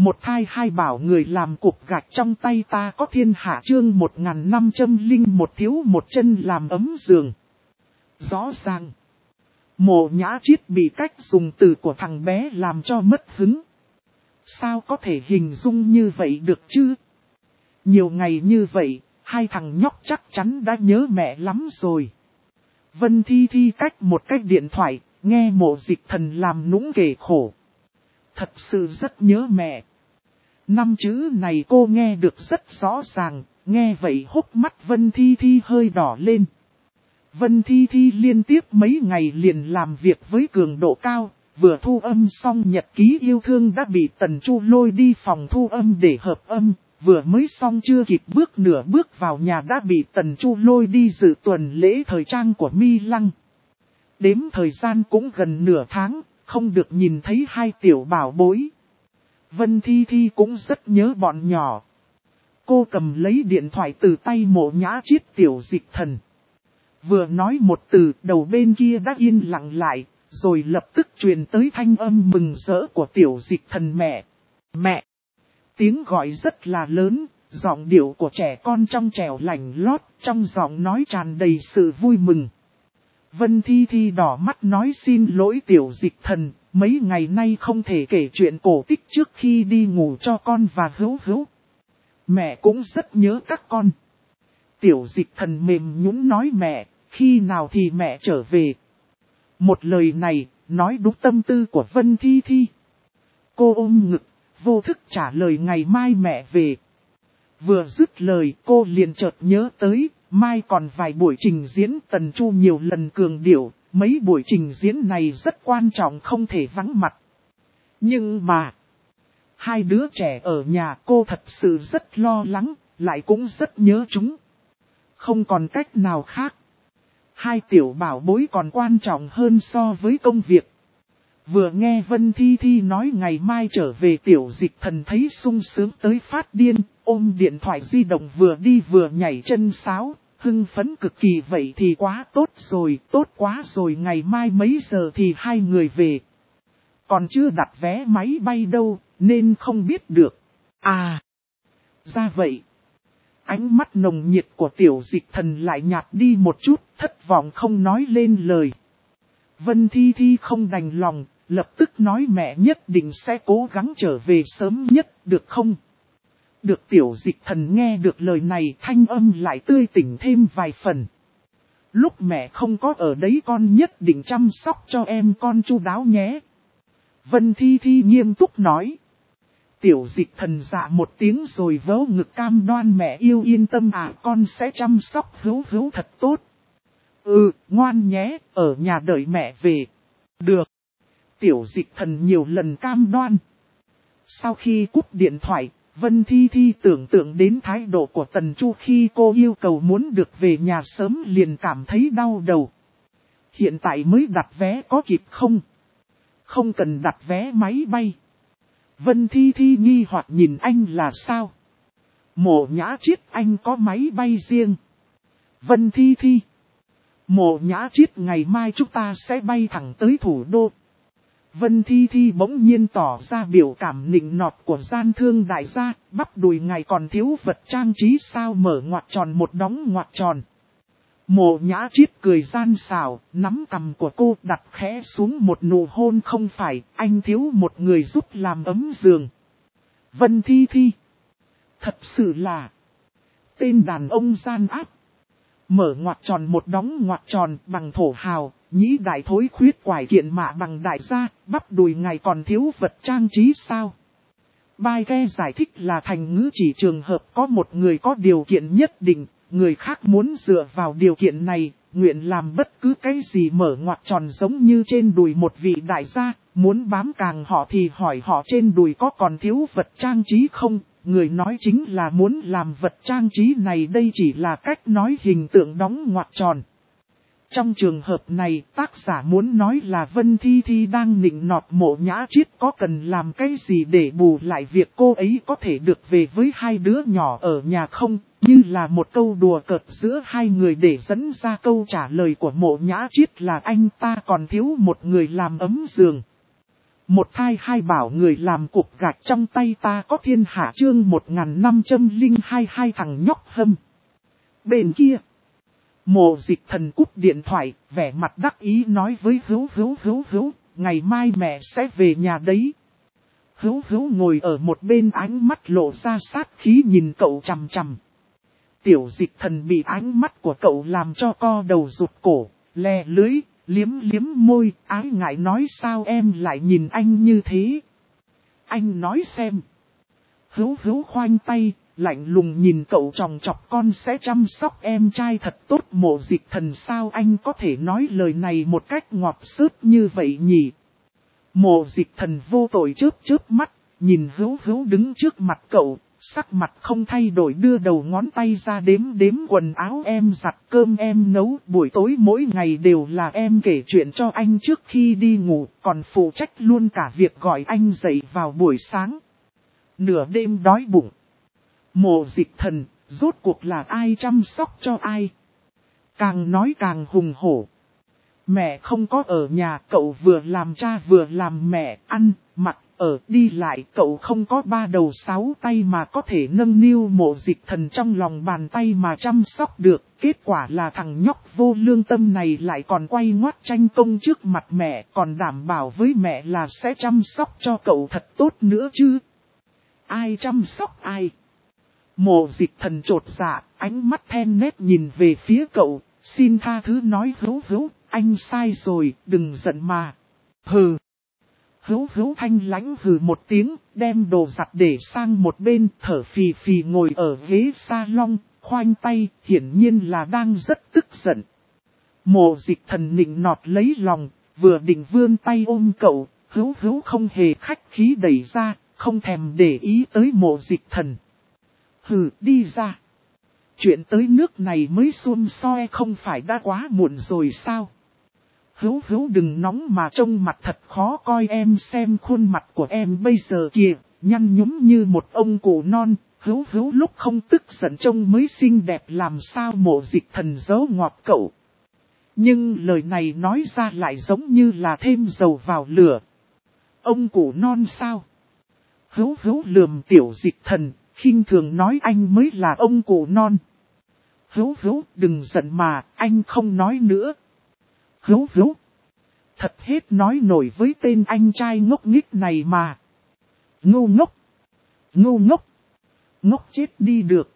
Một thai hai bảo người làm cục gạch trong tay ta có thiên hạ chương 1501 thiếu một chân làm ấm giường. Rõ ràng, Mộ Nhã Chiết bị cách dùng từ của thằng bé làm cho mất hứng. Sao có thể hình dung như vậy được chứ? Nhiều ngày như vậy, hai thằng nhóc chắc chắn đã nhớ mẹ lắm rồi. Vân Thi Thi cách một cách điện thoại, nghe Mộ Dịch Thần làm nũng kể khổ. Thật sự rất nhớ mẹ. 5 chữ này cô nghe được rất rõ ràng, nghe vậy hốc mắt Vân Thi Thi hơi đỏ lên. Vân Thi Thi liên tiếp mấy ngày liền làm việc với cường độ cao, vừa thu âm xong nhật ký yêu thương đã bị Tần Chu lôi đi phòng thu âm để hợp âm, vừa mới xong chưa kịp bước nửa bước vào nhà đã bị Tần Chu lôi đi dự tuần lễ thời trang của Mi Lăng. Đếm thời gian cũng gần nửa tháng, không được nhìn thấy hai tiểu bảo bối. Vân Thi Thi cũng rất nhớ bọn nhỏ. Cô cầm lấy điện thoại từ tay Mộ Nhã Chiết Tiểu Dịch Thần. Vừa nói một từ, đầu bên kia đã yên lặng lại, rồi lập tức truyền tới thanh âm mừng rỡ của Tiểu Dịch Thần mẹ. Mẹ! Tiếng gọi rất là lớn, giọng điệu của trẻ con trong trẻo lành lót, trong giọng nói tràn đầy sự vui mừng. Vân Thi Thi đỏ mắt nói xin lỗi Tiểu Dịch Thần, mấy ngày nay không thể kể chuyện cổ tích trước khi đi ngủ cho con và Hữu Hữu. Mẹ cũng rất nhớ các con. Tiểu Dịch Thần mềm nhũn nói mẹ, khi nào thì mẹ trở về. Một lời này, nói đúng tâm tư của Vân Thi Thi. Cô ôm ngực, vô thức trả lời ngày mai mẹ về. Vừa dứt lời cô liền chợt nhớ tới, mai còn vài buổi trình diễn Tần Chu nhiều lần cường điệu, mấy buổi trình diễn này rất quan trọng không thể vắng mặt. Nhưng mà, hai đứa trẻ ở nhà cô thật sự rất lo lắng, lại cũng rất nhớ chúng. Không còn cách nào khác. Hai tiểu bảo bối còn quan trọng hơn so với công việc. Vừa nghe Vân Thi Thi nói ngày mai trở về Tiểu Dịch Thần thấy sung sướng tới phát điên, ôm điện thoại di động vừa đi vừa nhảy chân sáo, hưng phấn cực kỳ vậy thì quá tốt quá rồi ngày mai mấy giờ thì hai người về. Còn chưa đặt vé máy bay đâu, nên không biết được. À, ra vậy. Ánh mắt nồng nhiệt của Tiểu Dịch Thần lại nhạt đi một chút, thất vọng không nói lên lời. Vân Thi Thi không đành lòng, lập tức nói mẹ nhất định sẽ cố gắng trở về sớm nhất, được không? Được. Tiểu Dịch Thần nghe được lời này thanh âm lại tươi tỉnh thêm vài phần. Lúc mẹ không có ở đấy con nhất định chăm sóc cho em con chu đáo nhé. Vân Thi Thi nghiêm túc nói. Tiểu Dịch Thần dạ một tiếng rồi vớ ngực cam đoan mẹ yêu yên tâm con sẽ chăm sóc Hữu Hữu thật tốt. Ngoan nhé, ở nhà đợi mẹ về. Được. Tiểu Dịch Thần nhiều lần cam đoan. Sau khi cúp điện thoại, Vân Thi Thi tưởng tượng đến thái độ của Tần Chu khi cô yêu cầu muốn được về nhà sớm liền cảm thấy đau đầu. Hiện tại mới đặt vé có kịp không? Không cần đặt vé máy bay. Vân Thi Thi nghi hoặc nhìn anh là sao? Mộ Nhã Chiết anh có máy bay riêng. Vân Thi Thi. Mộ Nhã Chiết ngày mai chúng ta sẽ bay thẳng tới thủ đô. Vân Thi Thi bỗng nhiên tỏ ra biểu cảm nịnh nọt của gian thương đại gia, bắp đùi ngày còn thiếu vật trang trí sao mở ngoặc tròn một đóng ngoặc tròn. Mộ Nhã Chiết cười gian xảo, nắm cằm của cô đặt khẽ xuống một nụ hôn không phải, anh thiếu một người giúp làm ấm giường. Vân Thi Thi. Thật sự là tên đàn ông gian áp. Mở ngoặc tròn một đóng ngoặc tròn bằng thổ hào, nhĩ đại thối khuyết quải kiện mạ bằng đại gia, bắp đùi ngày còn thiếu vật trang trí sao? Bài ghe giải thích là thành ngữ chỉ trường hợp có một người có điều kiện nhất định, người khác muốn dựa vào điều kiện này, nguyện làm bất cứ cái gì mở ngoặc tròn giống như trên đùi một vị đại gia, muốn bám càng họ thì hỏi họ trên đùi có còn thiếu vật trang trí không? Người nói chính là muốn làm vật trang trí này đây chỉ là cách nói hình tượng đóng ngoặc tròn. Trong trường hợp này, tác giả muốn nói là Vân Thi Thi đang nịnh nọt Mộ Nhã Chiết có cần làm cái gì để bù lại việc cô ấy có thể được về với hai đứa nhỏ ở nhà không, như là một câu đùa cợt giữa hai người để dẫn ra câu trả lời của Mộ Nhã Chiết là anh ta còn thiếu một người làm ấm giường. Một thai hai bảo người làm cục gạch trong tay ta có thiên hạ chương 1502 hai thằng nhóc hâm. Bên kia, Mộ Dịch Thần cúp điện thoại, vẻ mặt đắc ý nói với Hữu, ngày mai mẹ sẽ về nhà đấy. Hữu ngồi ở một bên ánh mắt lộ ra sát khí nhìn cậu chằm chằm. Tiểu Dịch Thần bị ánh mắt của cậu làm cho co đầu rụt cổ, lè lưới, liếm môi, ái ngại nói sao em lại nhìn anh như thế. Anh nói xem. Hữu khoanh tay, lạnh lùng nhìn cậu tròng trọc con sẽ chăm sóc em trai thật tốt. Mộ Dịch Thần sao anh có thể nói lời này một cách ngọt xớt như vậy nhỉ? Mộ Dịch Thần vô tội chớp mắt, nhìn Hữu đứng trước mặt cậu, sắc mặt không thay đổi đưa đầu ngón tay ra đếm quần áo em giặt cơm em nấu. Buổi tối mỗi ngày đều là em kể chuyện cho anh trước khi đi ngủ, còn phụ trách luôn cả việc gọi anh dậy vào buổi sáng. Nửa đêm đói bụng. Mộ Dịch Thần, rốt cuộc là ai chăm sóc cho ai? Càng nói càng hùng hổ. Mẹ không có ở nhà, cậu vừa làm cha vừa làm mẹ, ăn, mặc, ở, đi lại. Cậu không có ba đầu sáu tay mà có thể nâng niu Mộ Dịch Thần trong lòng bàn tay mà chăm sóc được. Kết quả là thằng nhóc vô lương tâm này lại còn quay ngoắt tranh công trước mặt mẹ, còn đảm bảo với mẹ là sẽ chăm sóc cho cậu thật tốt nữa chứ. Ai chăm sóc ai? Mộ Dịch Thần chột dạ, ánh mắt then nét nhìn về phía cậu, xin tha thứ nói Hữu, anh sai rồi, đừng giận mà. Hừ. Hữu thanh lãnh hừ một tiếng, đem đồ giặt để sang một bên, thở phì phì ngồi ở ghế salon, khoanh tay, hiển nhiên là đang rất tức giận. Mộ Dịch Thần nịnh nọt lấy lòng, vừa định vươn tay ôm cậu, Hữu không hề khách khí đẩy ra, không thèm để ý tới Mộ Dịch Thần. Hừ, đi ra. Chuyện tới nước này mới xuân soi không phải đã quá muộn rồi sao? Hữu đừng nóng mà trông mặt thật khó coi, em xem khuôn mặt của em bây giờ kìa, nhăn nhúm như một ông cụ non. Hữu lúc không tức giận trông mới xinh đẹp làm sao. Mộ Dịch Thần giấu ngọt cậu. Nhưng lời này nói ra lại giống như là thêm dầu vào lửa. Ông cụ non sao? Hữu lườm Tiểu Dịch Thần, khinh thường nói anh mới là ông cụ non. Hữu đừng giận mà, anh không nói nữa. Hữu thật hết nói nổi với tên anh trai ngốc nghếch này mà. Ngu ngốc, ngốc chết đi được.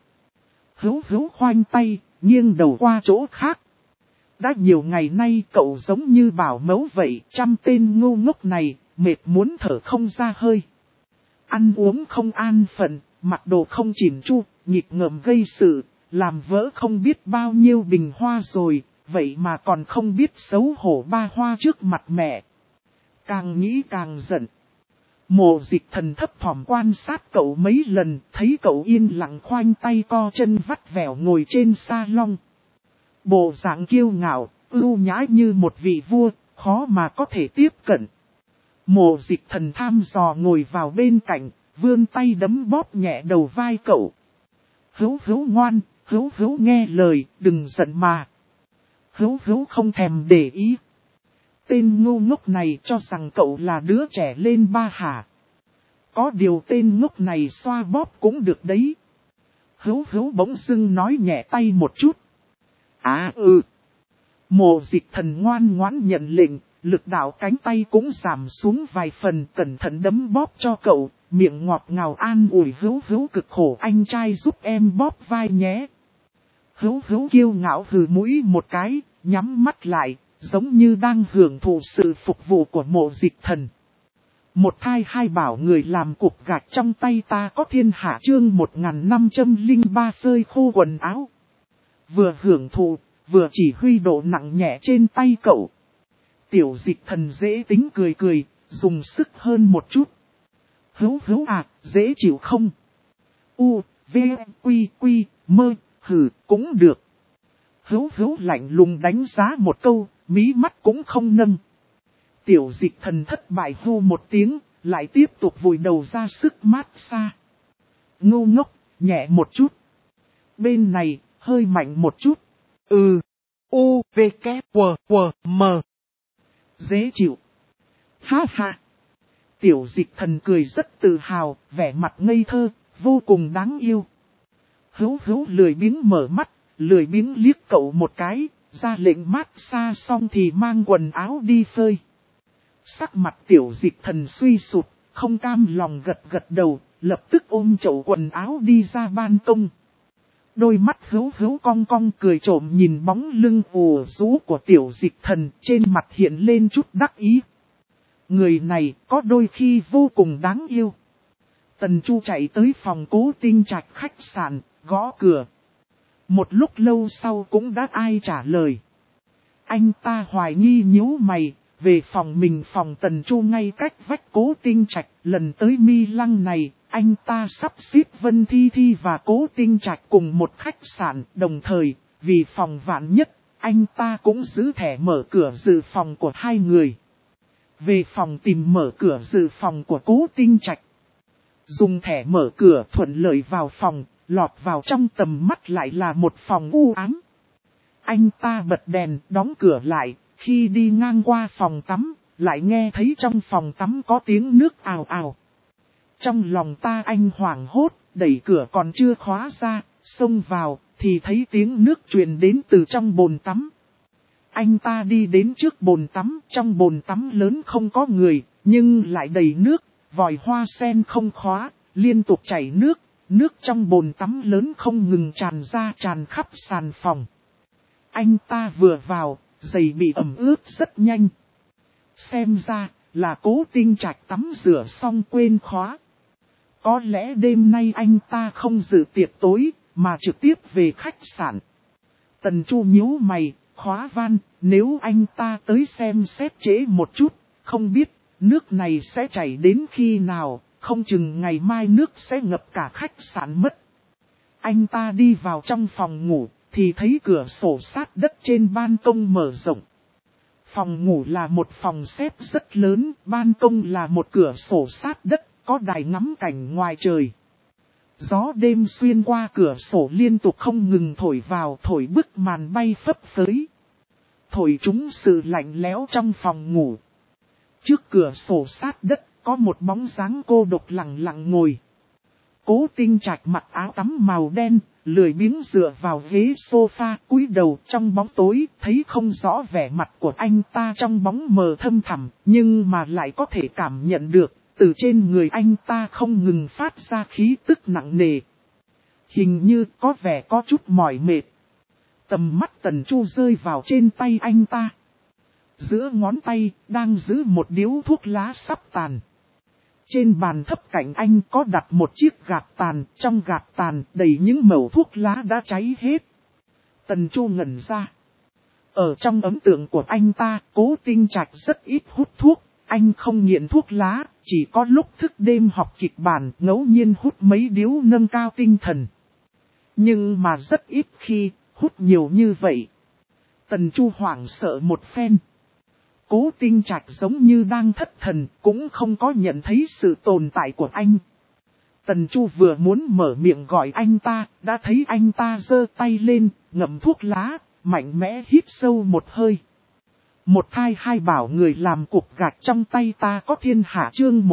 Hữu khoanh tay, nghiêng đầu qua chỗ khác. Đã nhiều ngày nay cậu giống như bảo mẫu vậy, trăm tên ngu ngốc này, mệt muốn thở không ra hơi. Ăn uống không an phận, mặc đồ không chỉn chu, nghịch ngợm gây sự, làm vỡ không biết bao nhiêu bình hoa rồi, vậy mà còn không biết xấu hổ ba hoa trước mặt mẹ. Càng nghĩ càng giận. Mộ Dịch Thần thấp thỏm quan sát cậu mấy lần, thấy cậu yên lặng khoanh tay co chân vắt vẻo ngồi trên salon. Bộ dạng kiêu ngạo, ưu nhã như một vị vua, khó mà có thể tiếp cận. Mộ Dịch Thần tham dò ngồi vào bên cạnh, vươn tay đấm bóp nhẹ đầu vai cậu. Hữu ngoan, Hữu nghe lời, đừng giận mà. Hữu không thèm để ý. Tên ngu ngốc này cho rằng cậu là đứa trẻ lên ba hả. Có điều tên ngốc này xoa bóp cũng được đấy. Hữu bỗng dưng nói nhẹ tay một chút. Mộ Dịch Thần ngoan ngoãn nhận lệnh, lực đạo cánh tay cũng giảm xuống vài phần, cẩn thận đấm bóp cho cậu, miệng ngọt ngào an ủi Hữu cực khổ anh trai giúp em bóp vai nhé. Hữu kiêu ngạo hừ mũi một cái, nhắm mắt lại, giống như đang hưởng thụ sự phục vụ của Mộ Dịch Thần. Một thai hai bảo người làm cục gạch trong tay ta có thiên hạ chương 1503 phơi khô quần áo. Vừa hưởng thụ, vừa chỉ huy độ nặng nhẹ trên tay cậu. Tiểu Dịch Thần dễ tính cười, dùng sức hơn một chút. Hữu dễ chịu không? V, Quy, Mơ, hừ, cũng được. Hữu lạnh lùng đánh giá một câu, mí mắt cũng không nâng. Tiểu Dịch Thần thất bại hô một tiếng, lại tiếp tục vùi đầu ra sức mát xa. Ngu ngốc, nhẹ một chút. Bên này, hơi mạnh một chút. V, K, W, M. Dễ chịu. Ha. Tiểu Dịch Thần cười rất tự hào, vẻ mặt ngây thơ, vô cùng đáng yêu. Hữu Hữu lười biếng mở mắt, lười biếng liếc cậu một cái, ra lệnh mát xa xong thì mang quần áo đi phơi. Sắc mặt Tiểu Dịch Thần suy sụp, không cam lòng gật gật đầu, lập tức ôm chậu quần áo đi ra ban công. Đôi mắt Hữu Hữu cong cong cười trộm nhìn bóng lưng ù rũ của Tiểu Dịch Thần, trên mặt hiện lên chút đắc ý. Người này có đôi khi vô cùng đáng yêu. Tần Chu chạy tới phòng Cố Tinh Trạch khách sạn, gõ cửa. Một lúc lâu sau cũng đã ai trả lời. Anh ta hoài nghi nhíu mày, về phòng mình phòng Tần Chu ngay cách vách Cố Tinh Trạch. Lần tới Mi Lăng này, anh ta sắp xếp Vân Thi Thi và Cố Tinh Trạch cùng một khách sạn. Đồng thời, vì phòng vạn nhất, anh ta cũng giữ thẻ mở cửa dự phòng của hai người. Về phòng tìm mở cửa dự phòng của Cố Tinh Trạch. Dùng thẻ mở cửa thuận lợi vào phòng, lọt vào trong tầm mắt lại là một phòng u ám. Anh ta bật đèn, đóng cửa lại, khi đi ngang qua phòng tắm, lại nghe thấy trong phòng tắm có tiếng nước ào ào. Trong lòng ta anh hoảng hốt, đẩy cửa còn chưa khóa ra, xông vào, thì thấy tiếng nước truyền đến từ trong bồn tắm. Anh ta đi đến trước bồn tắm, trong bồn tắm lớn không có người, nhưng lại đầy nước, vòi hoa sen không khóa, liên tục chảy nước, nước trong bồn tắm lớn không ngừng tràn ra tràn khắp sàn phòng. Anh ta vừa vào, giày bị ẩm ướt rất nhanh. Xem ra là Cố Tinh Trạch tắm rửa xong quên khóa. Có lẽ đêm nay anh ta không dự tiệc tối, mà trực tiếp về khách sạn. Tần Chu nhíu mày, khóa van, nếu anh ta tới xem xét trễ một chút, không biết nước này sẽ chảy đến khi nào, không chừng ngày mai nước sẽ ngập cả khách sạn mất. Anh ta đi vào trong phòng ngủ, thì thấy cửa sổ sát đất trên ban công mở rộng. Phòng ngủ là một phòng xếp rất lớn, ban công là một cửa sổ sát đất, có đài ngắm cảnh ngoài trời. Gió đêm xuyên qua cửa sổ liên tục không ngừng thổi vào, thổi bức màn bay phấp phới. Thổi trúng sự lạnh lẽo trong phòng ngủ. Trước cửa sổ sát đất, có một bóng dáng cô độc lặng lặng ngồi. Cố Tinh Trạch mặc áo tắm màu đen, lười biếng dựa vào ghế sofa, cúi đầu trong bóng tối, thấy không rõ vẻ mặt của anh ta trong bóng mờ thâm thẳm, nhưng mà lại có thể cảm nhận được, từ trên người anh ta không ngừng phát ra khí tức nặng nề. Hình như có vẻ có chút mỏi mệt. Tầm mắt Tần Chu rơi vào trên tay anh ta. Giữa ngón tay, đang giữ một điếu thuốc lá sắp tàn. Trên bàn thấp cạnh anh có đặt một chiếc gạt tàn, trong gạt tàn đầy những mẩu thuốc lá đã cháy hết. Tần Chu ngẩn ra. Ở trong ấn tượng của anh ta, Cố Tinh Trạch rất ít hút thuốc, anh không nghiện thuốc lá, chỉ có lúc thức đêm học kịch bản ngẫu nhiên hút mấy điếu nâng cao tinh thần. Nhưng mà rất ít khi hút nhiều như vậy. Tần Chu hoảng sợ một phen. Cố Tinh Trạch giống như đang thất thần, cũng không có nhận thấy sự tồn tại của anh. Tần Chu vừa muốn mở miệng gọi anh ta, đã thấy anh ta giơ tay lên, ngậm thuốc lá, mạnh mẽ hít sâu một hơi. Một thai hai bảo người làm cục gạch trong tay ta có thiên hạ chương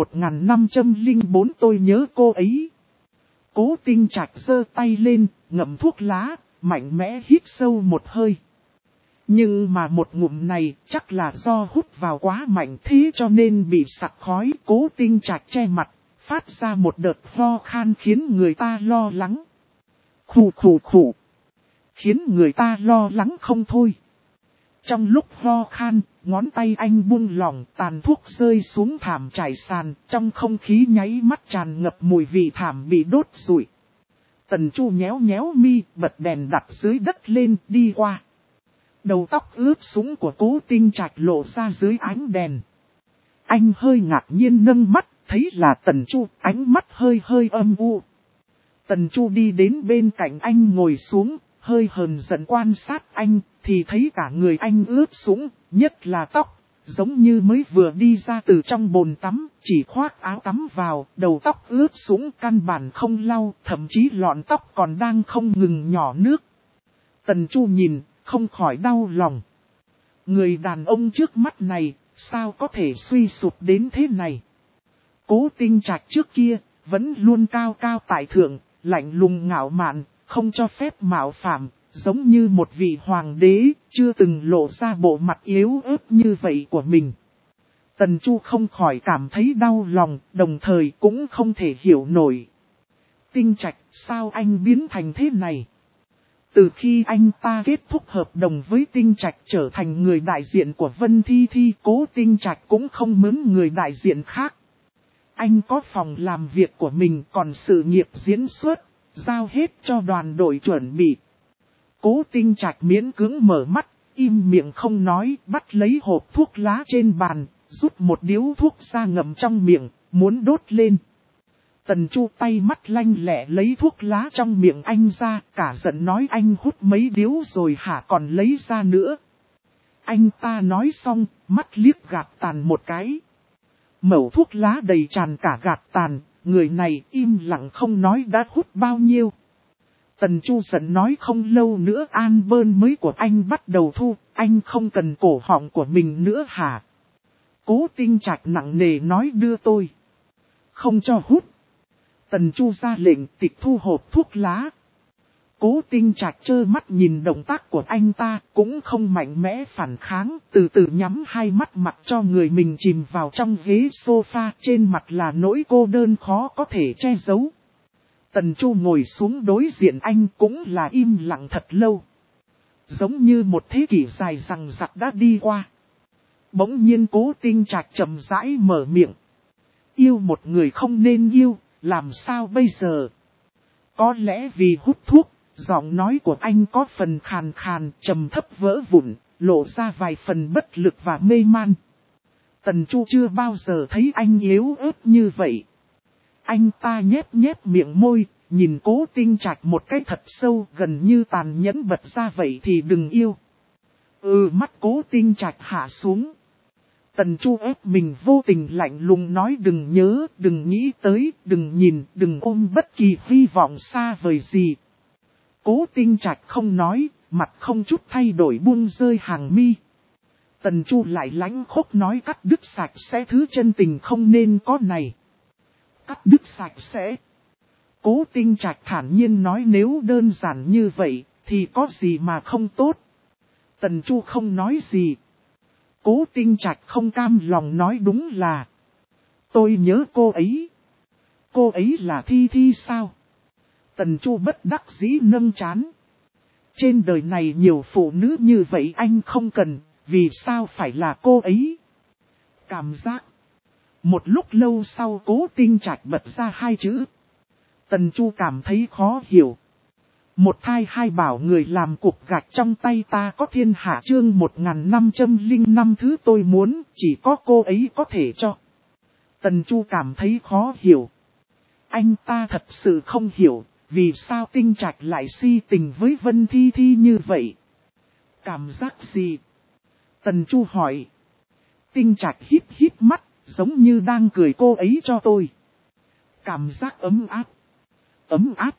1504 tôi nhớ cô ấy. Cố Tinh Trạch giơ tay lên, ngậm thuốc lá, mạnh mẽ hít sâu một hơi. Nhưng mà một ngụm này chắc là do hút vào quá mạnh thế cho nên bị sặc khói. Cố Tinh Trạch che mặt, phát ra một đợt ho khan khiến người ta lo lắng. Khủ khủ khủ. Khiến người ta lo lắng không thôi. Trong lúc ho khan, ngón tay anh buông lỏng, tàn thuốc rơi xuống thảm trải sàn, trong không khí nháy mắt tràn ngập mùi vị thảm bị đốt rụi. Tần Chu nhéo nhéo mi, bật đèn đặt dưới đất lên, đi qua. Đầu tóc ướt sũng của Cố Tinh Trạch lộ ra dưới ánh đèn. Anh hơi ngạc nhiên nâng mắt, thấy là Tần Chu, ánh mắt hơi hơi âm u. Tần Chu đi đến bên cạnh anh ngồi xuống, hơi hờn giận quan sát anh, thì thấy cả người anh ướt sũng, nhất là tóc, giống như mới vừa đi ra từ trong bồn tắm, chỉ khoác áo tắm vào, đầu tóc ướt sũng căn bản không lau, thậm chí lọn tóc còn đang không ngừng nhỏ nước. Tần Chu nhìn, không khỏi đau lòng. Người đàn ông trước mắt này, sao có thể suy sụp đến thế này? Cố Tinh Trạch trước kia, vẫn luôn cao cao tại thượng, lạnh lùng ngạo mạn, không cho phép mạo phạm, giống như một vị hoàng đế, chưa từng lộ ra bộ mặt yếu ớt như vậy của mình. Tần Chu không khỏi cảm thấy đau lòng, đồng thời cũng không thể hiểu nổi. Tinh Trạch, sao anh biến thành thế này? Từ khi anh ta kết thúc hợp đồng với Tinh Trạch trở thành người đại diện của Vân Thi Thi, Cố Tinh Trạch cũng không mướn người đại diện khác. Anh có phòng làm việc của mình, còn sự nghiệp diễn xuất, giao hết cho đoàn đội chuẩn bị. Cố Tinh Trạch miễn cưỡng mở mắt, im miệng không nói, bắt lấy hộp thuốc lá trên bàn, rút một điếu thuốc ra ngậm trong miệng, muốn đốt lên. Tần Chu tay mắt lanh lẹ lấy thuốc lá trong miệng anh ra, cả giận nói anh hút mấy điếu rồi hả, còn lấy ra nữa. Anh ta nói xong, mắt liếc gạt tàn một cái. Mẩu thuốc lá đầy tràn cả gạt tàn, người này im lặng không nói đã hút bao nhiêu. Tần Chu giận nói không lâu nữa album mới của anh bắt đầu thu, anh không cần cổ họng của mình nữa hả? Cố Tinh Trạch nặng nề nói đưa tôi. Không cho hút. Tần Chu ra lệnh tịch thu hộp thuốc lá. Cố Tinh Trạch trơ mắt nhìn động tác của anh ta, cũng không mạnh mẽ phản kháng, từ từ nhắm hai mắt mặc cho người mình chìm vào trong ghế sofa, trên mặt là nỗi cô đơn khó có thể che giấu. Tần Chu ngồi xuống đối diện anh cũng là im lặng thật lâu. Giống như một thế kỷ dài rằng rặc đã đi qua. Bỗng nhiên Cố Tinh Trạch chậm rãi mở miệng. Yêu một người không nên yêu, làm sao bây giờ? Có lẽ vì hút thuốc, giọng nói của anh có phần khàn khàn, trầm thấp vỡ vụn, lộ ra vài phần bất lực và mê man. Tần Chu chưa bao giờ thấy anh yếu ớt như vậy. Anh ta nhếch miệng môi, nhìn Cố Tinh Trạch một cái thật sâu, gần như tàn nhẫn bật ra vậy thì đừng yêu. Mắt Cố Tinh Trạch hạ xuống. Tần Chu ép mình vô tình lạnh lùng nói đừng nhớ, đừng nghĩ tới, đừng nhìn, đừng ôm bất kỳ hy vọng xa vời gì. Cố Tinh Trạch không nói, mặt không chút thay đổi buông rơi hàng mi. Tần Chu lại lãnh khốc nói cắt đứt sạch sẽ thứ chân tình không nên có này. Cắt đứt sạch sẽ. Cố Tinh Trạch thản nhiên nói nếu đơn giản như vậy, thì có gì mà không tốt. Tần Chu không nói gì. Cố Tinh Trạch không cam lòng nói đúng là. Tôi nhớ cô ấy. Cô ấy là Thi Thi sao? Tần Chu bất đắc dĩ nâng trán. Trên đời này nhiều phụ nữ như vậy anh không cần, vì sao phải là cô ấy? Cảm giác. Một lúc lâu sau Cố Tinh Trạch bật ra hai chữ. Tần Chu cảm thấy khó hiểu. Một thai hai bảo người làm cục gạch trong tay ta có thiên hạ chương 1505 thứ tôi muốn, chỉ có cô ấy có thể cho. Tần Chu cảm thấy khó hiểu. Anh ta thật sự không hiểu, vì sao Tinh Trạch lại si tình với Vân Thi Thi như vậy. Cảm giác gì? Tần Chu hỏi. Tinh Trạch híp híp mắt, giống như đang cười cô ấy cho tôi. Cảm giác ấm áp. Ấm áp?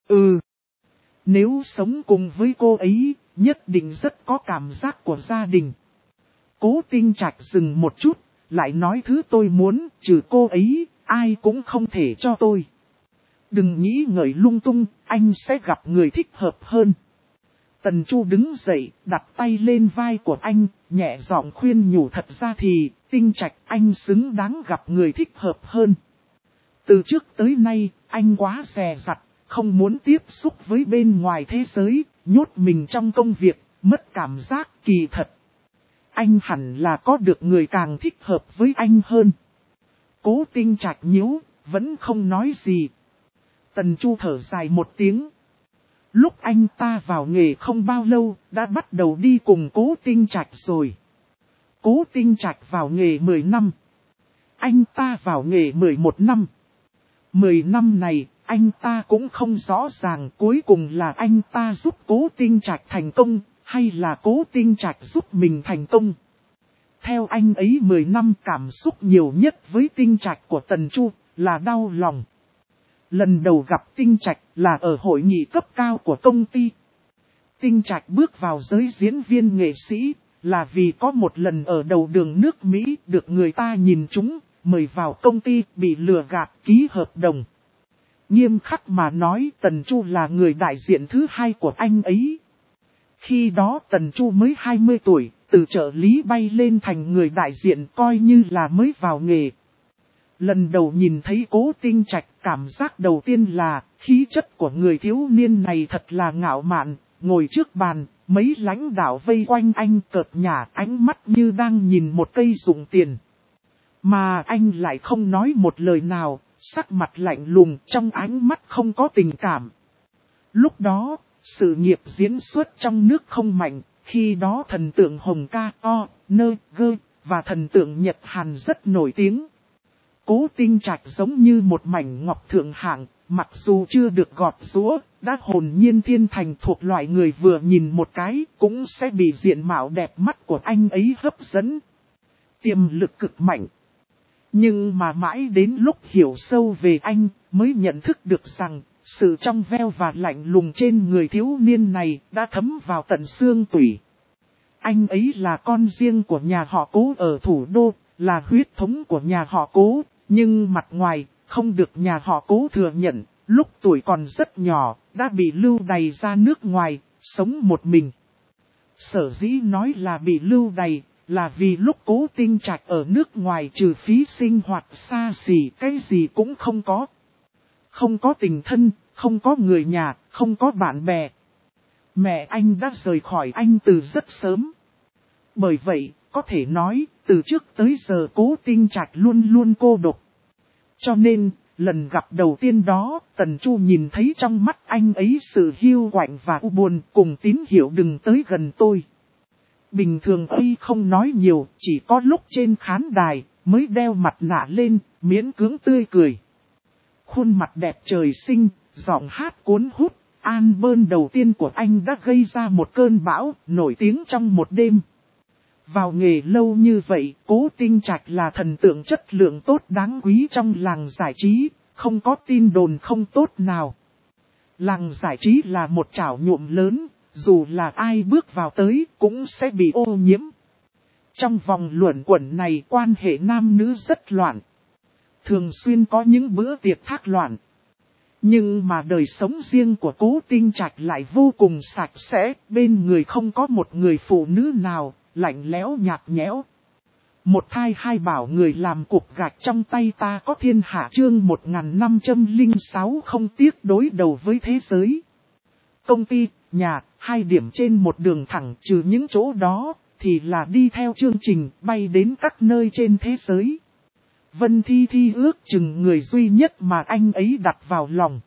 Nếu sống cùng với cô ấy, nhất định rất có cảm giác của gia đình. Cố Tinh Trạch dừng một chút, lại nói thứ tôi muốn, trừ cô ấy, ai cũng không thể cho tôi. Đừng nghĩ ngợi lung tung, anh sẽ gặp người thích hợp hơn. Tần Chu đứng dậy, đặt tay lên vai của anh, nhẹ giọng khuyên nhủ thật ra thì, Tinh Trạch anh xứng đáng gặp người thích hợp hơn. Từ trước tới nay, anh quá dè dặt. Không muốn tiếp xúc với bên ngoài thế giới, nhốt mình trong công việc, mất cảm giác kỳ thật. Anh hẳn là có được người càng thích hợp với anh hơn. Cố Tinh Trạch nhíu, vẫn không nói gì. Tần Chu thở dài một tiếng. Lúc anh ta vào nghề không bao lâu, đã bắt đầu đi cùng Cố Tinh Trạch rồi. Cố Tinh Trạch vào nghề 10 năm. Anh ta vào nghề 11 năm. 10 năm này, anh ta cũng không rõ ràng cuối cùng là anh ta giúp Cố Tinh Trạch thành công, hay là Cố Tinh Trạch giúp mình thành công. Theo anh ấy 10 năm cảm xúc nhiều nhất với Tinh Trạch của Tần Chu là đau lòng. Lần đầu gặp Tinh Trạch là ở hội nghị cấp cao của công ty. Tinh Trạch bước vào giới diễn viên nghệ sĩ là vì có một lần ở đầu đường nước Mỹ được người ta nhìn trúng, mời vào công ty, bị lừa gạt, ký hợp đồng. Nghiêm khắc mà nói Tần Chu là người đại diện thứ hai của anh ấy. Khi đó Tần Chu mới 20 tuổi, từ trợ lý bay lên thành người đại diện coi như là mới vào nghề. Lần đầu nhìn thấy Cố Tinh Trạch, cảm giác đầu tiên là khí chất của người thiếu niên này thật là ngạo mạn, ngồi trước bàn, mấy lãnh đạo vây quanh anh cợt nhả, ánh mắt như đang nhìn một cây dụng tiền. Mà anh lại không nói một lời nào, sắc mặt lạnh lùng, trong ánh mắt không có tình cảm. Lúc đó, sự nghiệp diễn xuất trong nước không mạnh, khi đó thần tượng Hồng Ca, O, Nơ, Gơ, và thần tượng Nhật Hàn rất nổi tiếng. Cố Tinh Trạch giống như một mảnh ngọc thượng hạng, mặc dù chưa được gọt giũa, đã hồn nhiên thiên thành, thuộc loại người vừa nhìn một cái cũng sẽ bị diện mạo đẹp mắt của anh ấy hấp dẫn. Tiềm lực cực mạnh. Nhưng mà mãi đến lúc hiểu sâu về anh, mới nhận thức được rằng, sự trong veo và lạnh lùng trên người thiếu niên này đã thấm vào tận xương tủy. Anh ấy là con riêng của nhà họ Cố ở thủ đô, là huyết thống của nhà họ Cố, nhưng mặt ngoài không được nhà họ Cố thừa nhận, lúc tuổi còn rất nhỏ, đã bị lưu đày ra nước ngoài, sống một mình. Sở dĩ nói là bị lưu đày, là vì lúc Cố Tinh Trạch ở nước ngoài trừ phí sinh hoạt xa xỉ cái gì cũng không có. Không có tình thân, không có người nhà, không có bạn bè. Mẹ anh đã rời khỏi anh từ rất sớm. Bởi vậy, có thể nói, từ trước tới giờ Cố Tinh Trạch luôn luôn cô độc. Cho nên, lần gặp đầu tiên đó, Tần Chu nhìn thấy trong mắt anh ấy sự hiu quạnh và u buồn, cùng tín hiệu đừng tới gần tôi. Bình thường ấy không nói nhiều, chỉ có lúc trên khán đài, mới đeo mặt nạ lên, miễn cưỡng tươi cười. Khuôn mặt đẹp trời sinh, giọng hát cuốn hút, album đầu tiên của anh đã gây ra một cơn bão, nổi tiếng trong một đêm. Vào nghề lâu như vậy, Cố Tinh Trạch là thần tượng chất lượng tốt đáng quý trong làng giải trí, không có tin đồn không tốt nào. Làng giải trí là một chảo nhuộm lớn, dù là ai bước vào tới cũng sẽ bị ô nhiễm. Trong vòng luẩn quẩn này quan hệ nam nữ rất loạn. Thường xuyên có những bữa tiệc thác loạn. Nhưng mà đời sống riêng của Cố Tinh Trạch lại vô cùng sạch sẽ, bên người không có một người phụ nữ nào, lạnh lẽo nhạt nhẽo. Một thai hai bảo người làm cục gạch trong tay ta có thiên hạ chương 1506 không tiếc đối đầu với thế giới. Công ty, nhà, hai điểm trên một đường thẳng, trừ những chỗ đó, thì là đi theo chương trình bay đến các nơi trên thế giới. Vân Thi Thi ước chừng người duy nhất mà anh ấy đặt vào lòng.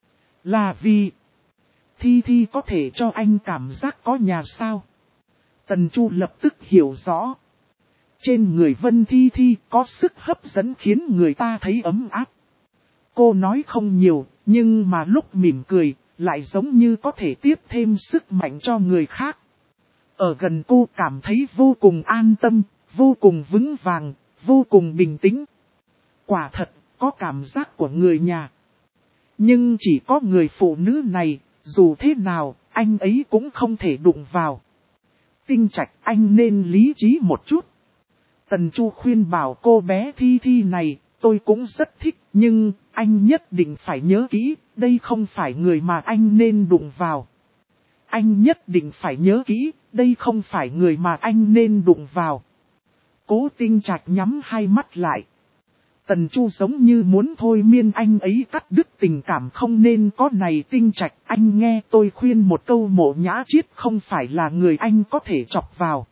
Là vì Thi Thi có thể cho anh cảm giác có nhà sao. Tần Chu lập tức hiểu rõ. Trên người Vân Thi Thi có sức hấp dẫn khiến người ta thấy ấm áp. Cô nói không nhiều, nhưng mà lúc mỉm cười, lại giống như có thể tiếp thêm sức mạnh cho người khác. Ở gần cô cảm thấy vô cùng an tâm, vô cùng vững vàng, vô cùng bình tĩnh. Quả thật, có cảm giác của người nhà. Nhưng chỉ có người phụ nữ này, dù thế nào, anh ấy cũng không thể đụng vào. Tinh Trạch, anh nên lý trí một chút. Tần Chu khuyên bảo cô bé Thi Thi này, tôi cũng rất thích, nhưng anh nhất định phải nhớ kỹ, đây không phải người mà anh nên đụng vào. Anh nhất định phải nhớ kỹ, đây không phải người mà anh nên đụng vào. Cố Tinh Trạch nhắm hai mắt lại. Tần Chu giống như muốn thôi miên anh ấy cắt đứt tình cảm không nên có này. Tinh Trạch, anh nghe tôi khuyên một câu, Mộ Nhã Chiết không phải là người anh có thể chọc vào.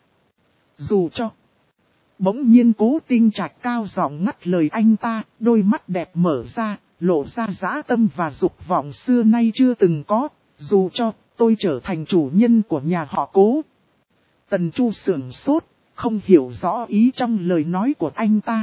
Dù cho. Bỗng nhiên Cố Tinh Trạch cao giọng ngắt lời anh ta, đôi mắt đẹp mở ra, lộ ra dã tâm và dục vọng xưa nay chưa từng có, dù cho tôi trở thành chủ nhân của nhà họ Cố. Tần Chu sửng sốt, không hiểu rõ ý trong lời nói của anh ta.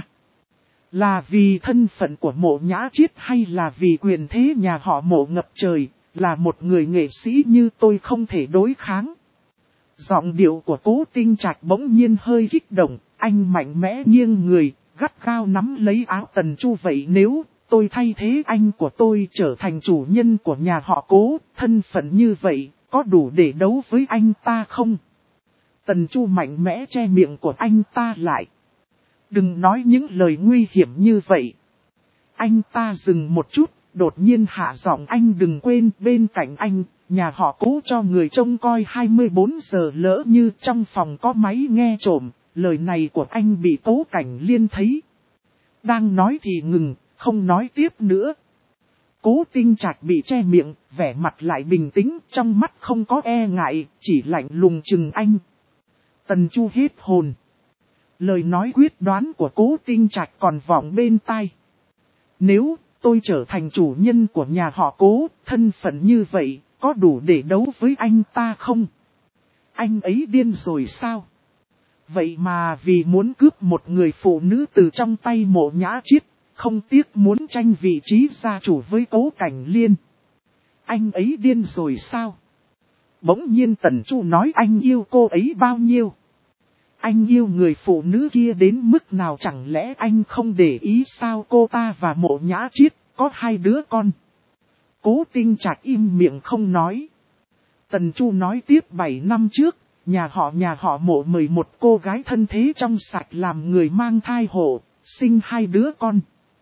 Là vì thân phận của Mộ Nhã Chiết hay là vì quyền thế nhà họ Mộ ngập trời, là một người nghệ sĩ như tôi không thể đối kháng. Giọng điệu của Cố Tinh Trạch bỗng nhiên hơi kích động, anh mạnh mẽ nghiêng người, gắt gao nắm lấy áo Tần Chu. Vậy nếu tôi thay thế anh của tôi trở thành chủ nhân của nhà họ Cố, thân phận như vậy, có đủ để đấu với anh ta không? Tần Chu mạnh mẽ che miệng của anh ta lại. Đừng nói những lời nguy hiểm như vậy. Anh ta dừng một chút, đột nhiên hạ giọng, anh đừng quên bên cạnh anh, nhà họ Cố cho người trông coi 24 giờ, lỡ như trong phòng có máy nghe trộm, lời này của anh bị Cố Cảnh Liên thấy. Đang nói thì ngừng, không nói tiếp nữa. Cố Tinh Trạch bị che miệng, vẻ mặt lại bình tĩnh, trong mắt không có e ngại, chỉ lạnh lùng chừng anh. Tần Chu hết hồn. Lời nói quyết đoán của Cố Tinh Trạch còn vọng bên tai. Nếu tôi trở thành chủ nhân của nhà họ Cố, thân phận như vậy, có đủ để đấu với anh ta không? Anh ấy điên rồi sao? Vậy mà vì muốn cướp một người phụ nữ từ trong tay Mộ Nhã Chiết, không tiếc muốn tranh vị trí gia chủ với Cố Cảnh Liên. Anh ấy điên rồi sao? Bỗng nhiên Tần Chu nói anh yêu cô ấy bao nhiêu? Anh yêu người phụ nữ kia đến mức nào, chẳng lẽ anh không để ý sao? Cô ta và Mộ Nhã Chiết có 2 đứa con. Cố Tinh Trạch im miệng không nói. Tần Chu nói tiếp, 7 năm trước, nhà họ Mộ mời một cô gái thân thế trong sạch làm người mang thai hộ, sinh 2 đứa con.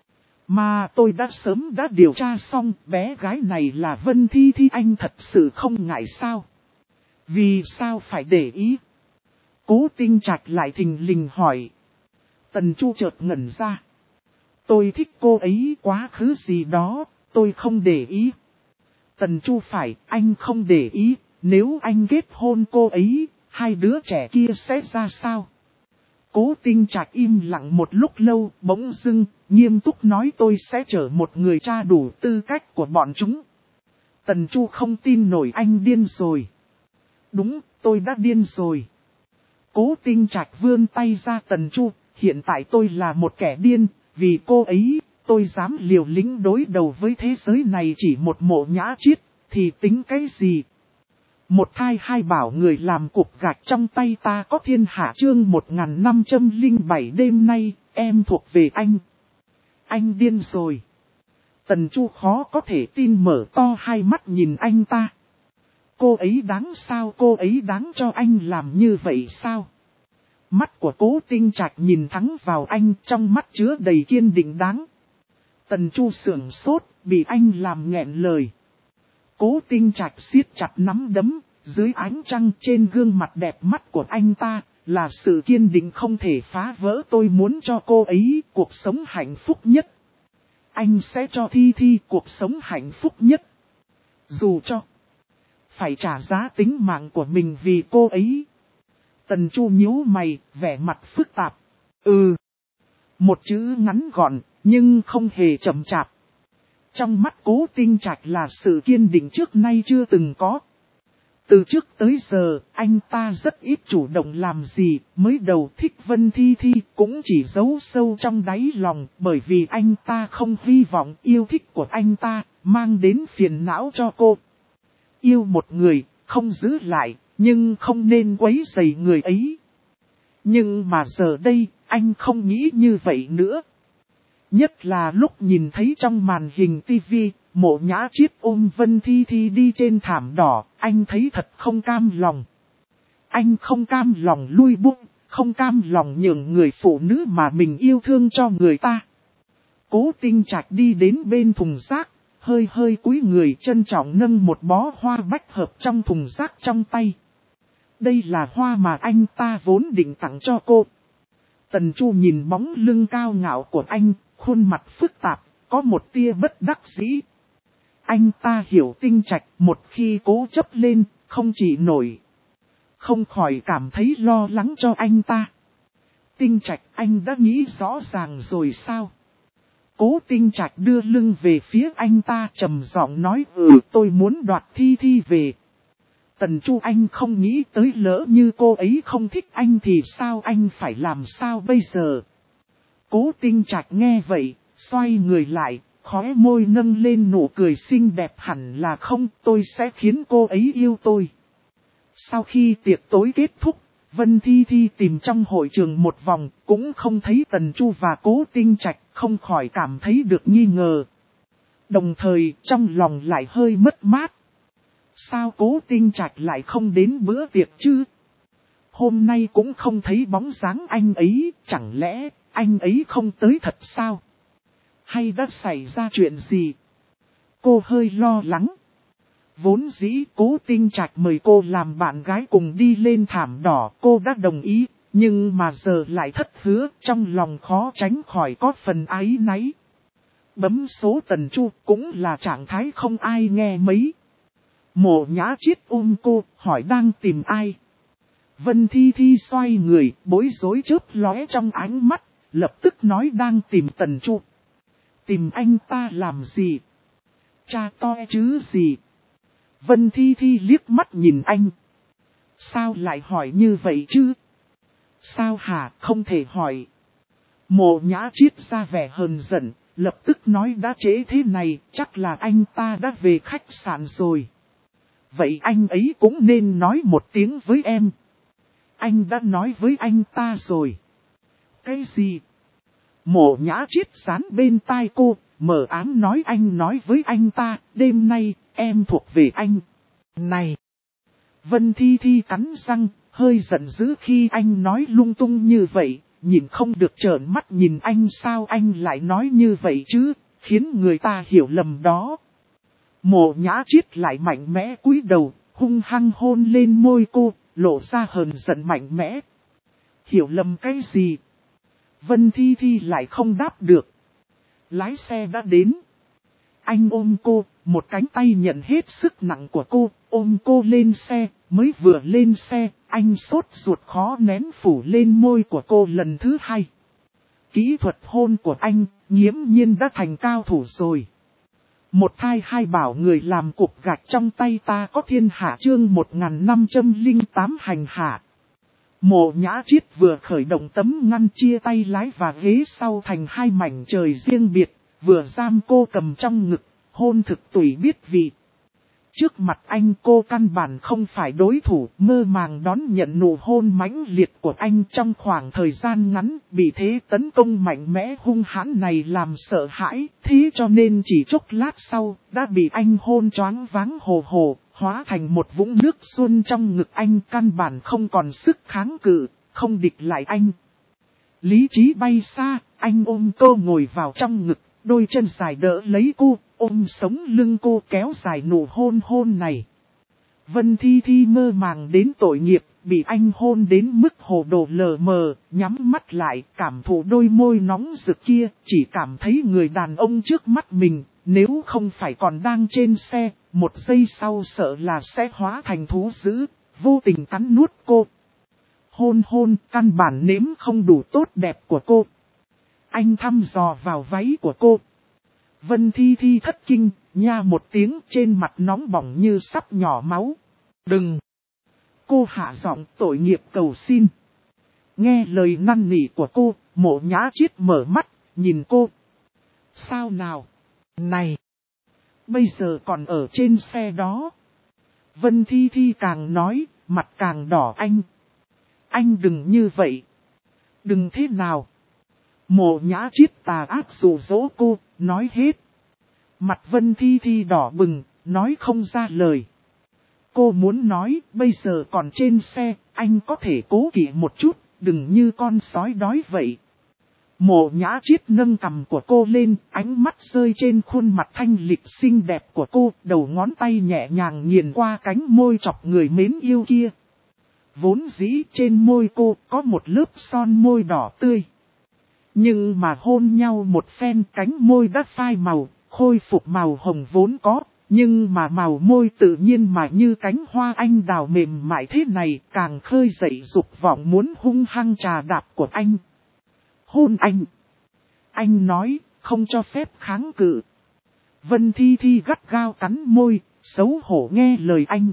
Mà tôi đã sớm điều tra xong, bé gái này là Vân Thi Thi, anh thật sự không ngại sao? Vì sao phải để ý? Cố Tinh Trạch lại thình lình hỏi. Tần Chu chợt ngẩn ra. Tôi thích cô ấy, quá khứ gì đó, tôi không để ý. Tần Chu phải, anh không để ý, nếu anh kết hôn cô ấy, 2 đứa trẻ kia sẽ ra sao? Cố Tinh Trạch im lặng một lúc lâu, bỗng dưng, nghiêm túc nói tôi sẽ chở một người cha đủ tư cách của bọn chúng. Tần Chu không tin nổi, anh điên rồi. Đúng, tôi đã điên rồi. Cố Tinh Trạch vươn tay ra, Tần Chu, hiện tại tôi là một kẻ điên, vì cô ấy, tôi dám liều lĩnh đối đầu với thế giới này, chỉ một Mộ Nhã Chiết, thì tính cái gì? Một thai 2 bảo người làm cục gạch trong tay ta có thiên hạ, chương 1507 đêm nay, em thuộc về anh. Anh điên rồi. Tần Chu khó có thể tin mở to hai mắt nhìn anh ta. Cô ấy đáng sao, cô ấy đáng cho anh làm như vậy sao? Mắt của Cố Tinh Trạch nhìn thẳng vào anh, trong mắt chứa đầy kiên định đáng. Tần Chu sưởng sốt, bị anh làm nghẹn lời. Cố Tinh Trạch siết chặt nắm đấm, dưới ánh trăng trên gương mặt đẹp mắt của anh ta, là sự kiên định không thể phá vỡ. Tôi muốn cho cô ấy cuộc sống hạnh phúc nhất. Anh sẽ cho Thi Thi cuộc sống hạnh phúc nhất. Dù cho phải trả giá tính mạng của mình vì cô ấy. Tần Chu nhíu mày, vẻ mặt phức tạp. Một chữ ngắn gọn, nhưng không hề chậm chạp. Trong mắt Cố Tinh Trạch là sự kiên định trước nay chưa từng có. Từ trước tới giờ, anh ta rất ít chủ động làm gì, mới đầu thích Vân Thi Thi cũng chỉ giấu sâu trong đáy lòng, bởi vì anh ta không hy vọng yêu thích của anh ta mang đến phiền não cho cô. Yêu một người, không giữ lại, nhưng không nên quấy rầy người ấy. Nhưng mà giờ đây, anh không nghĩ như vậy nữa. Nhất là lúc nhìn thấy trong màn hình tivi, Mộ Nhã Chiết ôm Vân Thi Thi đi trên thảm đỏ, anh thấy thật không cam lòng. Anh không cam lòng lui buông, không cam lòng nhường người phụ nữ mà mình yêu thương cho người ta. Cố Tinh Trạch đi đến bên thùng rác, hơi cúi người trân trọng nâng một bó hoa bách hợp trong thùng rác trong tay. Đây là hoa mà anh ta vốn định tặng cho cô. Tần Chu nhìn bóng lưng cao ngạo của anh, khuôn mặt phức tạp, có một tia bất đắc dĩ. Anh ta hiểu Tinh Trạch một khi cố chấp lên, không chỉ nổi. Không khỏi cảm thấy lo lắng cho anh ta. Tinh Trạch, anh đã nghĩ rõ ràng rồi sao? Cố Tinh Trạch đưa lưng về phía anh ta, trầm giọng nói, tôi muốn đoạt Thi Thi về. Tần Chu, anh không nghĩ tới lỡ như cô ấy không thích anh thì sao, anh phải làm sao bây giờ? Cố Tinh Trạch nghe vậy, xoay người lại, khóe môi nâng lên nụ cười xinh đẹp, hẳn là không, tôi sẽ khiến cô ấy yêu tôi. Sau khi tiệc tối kết thúc, Vân Thi Thi tìm trong hội trường một vòng, cũng không thấy Tần Chu và Cố Tinh Trạch, không khỏi cảm thấy được nghi ngờ. Đồng thời trong lòng lại hơi mất mát. Sao Cố Tinh Trạch lại không đến bữa tiệc chứ? Hôm nay cũng không thấy bóng dáng anh ấy, chẳng lẽ anh ấy không tới thật sao? Hay đã xảy ra chuyện gì? Cô hơi lo lắng. Vốn dĩ Cố Tinh Trạch mời cô làm bạn gái cùng đi lên thảm đỏ, cô đã đồng ý, nhưng mà giờ lại thất hứa, trong lòng khó tránh khỏi có phần áy náy. Bấm số Tần Chu cũng là trạng thái không ai nghe mấy. Mộ Nhã Chiết ôm cô, hỏi đang tìm ai. Vân Thi Thi xoay người, bối rối chớp lóe trong ánh mắt, lập tức nói đang tìm Tần Chu. Tìm anh ta làm gì? Cha toi chứ gì? Vân Thi Thi liếc mắt nhìn anh. Sao lại hỏi như vậy chứ? Sao hả, không thể hỏi. Mộ Nhã Chiết ra vẻ hờn giận, lập tức nói đã trễ thế này, chắc là anh ta đã về khách sạn rồi. Vậy anh ấy cũng nên nói một tiếng với em. Anh đã nói với anh ta rồi. Cái gì? Mộ Nhã Chiết dán bên tai cô, mờ ám nói anh nói với anh ta, đêm nay, em thuộc về anh. Này! Vân Thi Thi cắn răng, hơi giận dữ khi anh nói lung tung như vậy, nhìn không được trợn mắt nhìn anh sao anh lại nói như vậy chứ, khiến người ta hiểu lầm đó. Mộ Nhã Chiết lại mạnh mẽ cúi đầu, hung hăng hôn lên môi cô, lộ ra hờn giận mạnh mẽ. Hiểu lầm cái gì? Vân Thi Thi lại không đáp được. Lái xe đã đến. Anh ôm cô, một cánh tay nhận hết sức nặng của cô, ôm cô lên xe, mới vừa lên xe, anh sốt ruột khó nén phủ lên môi của cô lần thứ hai. Kỹ thuật hôn của anh, nghiễm nhiên đã thành cao thủ rồi. Một thai hai bảo người làm cục gạch trong tay ta có thiên hạ chương 1508 hành hạ. Mộ Nhã Chiết vừa khởi động tấm ngăn chia tay lái và ghế sau thành hai mảnh trời riêng biệt, vừa giam cô cầm trong ngực, hôn thực tùy biết vị. Trước mặt anh cô căn bản không phải đối thủ, mơ màng đón nhận nụ hôn mãnh liệt của anh trong khoảng thời gian ngắn, bị thế tấn công mạnh mẽ hung hãn này làm sợ hãi, thế cho nên chỉ chốc lát sau, đã bị anh hôn choáng váng hồ hồ, hóa thành một vũng nước xuân trong ngực anh căn bản không còn sức kháng cự, không địch lại anh. Lý trí bay xa, anh ôm cô ngồi vào trong ngực, đôi chân dài đỡ lấy cô, ôm sống lưng cô kéo dài nụ hôn này. Vân Thi Thi mơ màng đến tội nghiệp, bị anh hôn đến mức hồ đồ lờ mờ, nhắm mắt lại, cảm thụ đôi môi nóng rực kia, chỉ cảm thấy người đàn ông trước mắt mình, nếu không phải còn đang trên xe, một giây sau sợ là sẽ hóa thành thú dữ, vô tình cắn nuốt cô. Hôn, căn bản nếm không đủ tốt đẹp của cô. Anh thăm dò vào váy của cô. Vân Thi Thi thất kinh, nha một tiếng trên mặt nóng bỏng như sắp nhỏ máu. Đừng! Cô hạ giọng tội nghiệp cầu xin. Nghe lời năn nỉ của cô, Mộ Nhã Chiết mở mắt, nhìn cô. Sao nào? Này! Bây giờ còn ở trên xe đó. Vân Thi Thi càng nói, mặt càng đỏ anh. Anh đừng như vậy. Đừng thế nào? Mộ Nhã Chiết tà ác dụ dỗ cô, nói hết. Mặt Vân Thi Thi đỏ bừng, nói không ra lời. Cô muốn nói, bây giờ còn trên xe, anh có thể cố kỵ một chút, đừng như con sói đói vậy. Mộ Nhã Chiết nâng cằm của cô lên, ánh mắt rơi trên khuôn mặt thanh lịch xinh đẹp của cô, đầu ngón tay nhẹ nhàng nghiền qua cánh môi chọc người mến yêu kia. Vốn dĩ trên môi cô có một lớp son môi đỏ tươi. Nhưng mà hôn nhau một phen cánh môi đã phai màu, khôi phục màu hồng vốn có, nhưng mà màu môi tự nhiên mà như cánh hoa anh đào mềm mại thế này càng khơi dậy dục vọng muốn hung hăng trà đạp của anh. Hôn anh! Anh nói, không cho phép kháng cự. Vân Thi Thi gắt gao cắn môi, xấu hổ nghe lời anh.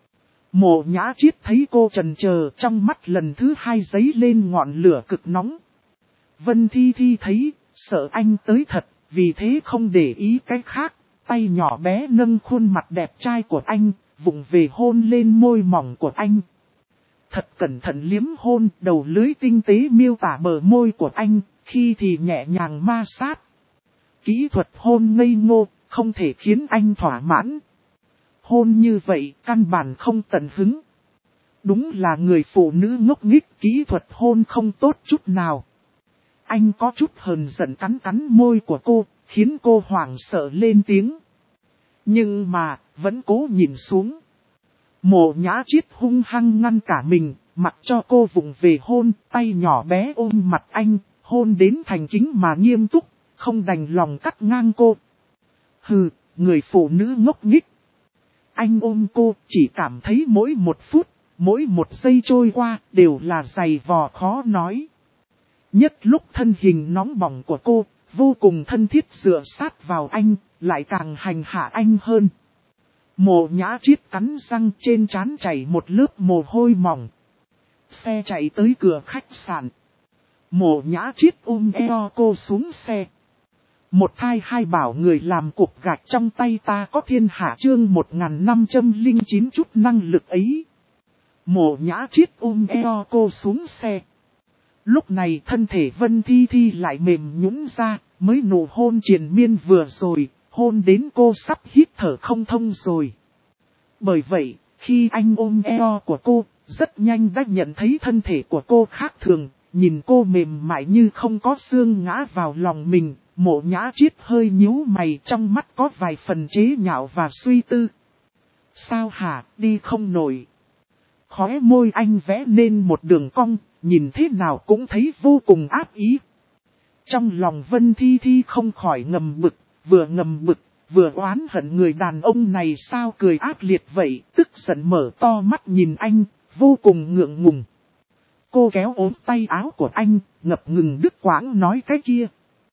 Mộ Nhã Chiết thấy cô chần chờ trong mắt lần thứ hai giấy lên ngọn lửa cực nóng. Vân Thi Thi thấy, sợ anh tới thật, vì thế không để ý cái khác, tay nhỏ bé nâng khuôn mặt đẹp trai của anh, vụng về hôn lên môi mỏng của anh. Thật cẩn thận liếm hôn, đầu lưỡi tinh tế miêu tả bờ môi của anh, khi thì nhẹ nhàng ma sát. Kỹ thuật hôn ngây ngô, không thể khiến anh thỏa mãn. Hôn như vậy, căn bản không tận hứng. Đúng là người phụ nữ ngốc nghếch, kỹ thuật hôn không tốt chút nào. Anh có chút hờn giận cắn cắn môi của cô, khiến cô hoảng sợ lên tiếng. Nhưng mà, vẫn cố nhìn xuống. Mộ Nhã Chiết hung hăng ngăn cả mình, mặc cho cô vụng về hôn, tay nhỏ bé ôm mặt anh, hôn đến thành kính mà nghiêm túc, không đành lòng cắt ngang cô. Hừ, người phụ nữ ngốc nghếch. Anh ôm cô, chỉ cảm thấy mỗi một phút, mỗi một giây trôi qua, đều là dày vò khó nói. Nhất lúc thân hình nóng bỏng của cô, vô cùng thân thiết dựa sát vào anh, lại càng hành hạ anh hơn. Mộ Nhã Chiết cắn răng, trên trán chảy một lớp mồ hôi mỏng. Xe chạy tới cửa khách sạn. Mộ Nhã Chiết ôm eo cô xuống xe. Một thai hai bảo người làm cục gạch trong tay ta có thiên hạ chương 1509 chút năng lực ấy. Mộ Nhã Chiết ôm eo cô xuống xe. Lúc này thân thể Vân Thi Thi lại mềm nhũn ra, mới nụ hôn triền miên vừa rồi, hôn đến cô sắp hít thở không thông rồi. Bởi vậy, khi anh ôm eo của cô, rất nhanh đã nhận thấy thân thể của cô khác thường, nhìn cô mềm mại như không có xương ngã vào lòng mình, Mộ Nhã Chiết hơi nhíu mày, trong mắt có vài phần chế nhạo và suy tư. Sao hả, đi không nổi. Khóe môi anh vẽ nên một đường cong, nhìn thế nào cũng thấy vô cùng ác ý. Trong lòng Vân Thi Thi không khỏi ngầm bực, vừa oán hận người đàn ông này sao cười ác liệt vậy, tức giận mở to mắt nhìn anh, vô cùng ngượng ngùng. Cô kéo ốm tay áo của anh, ngập ngừng đứt quãng nói cái kia.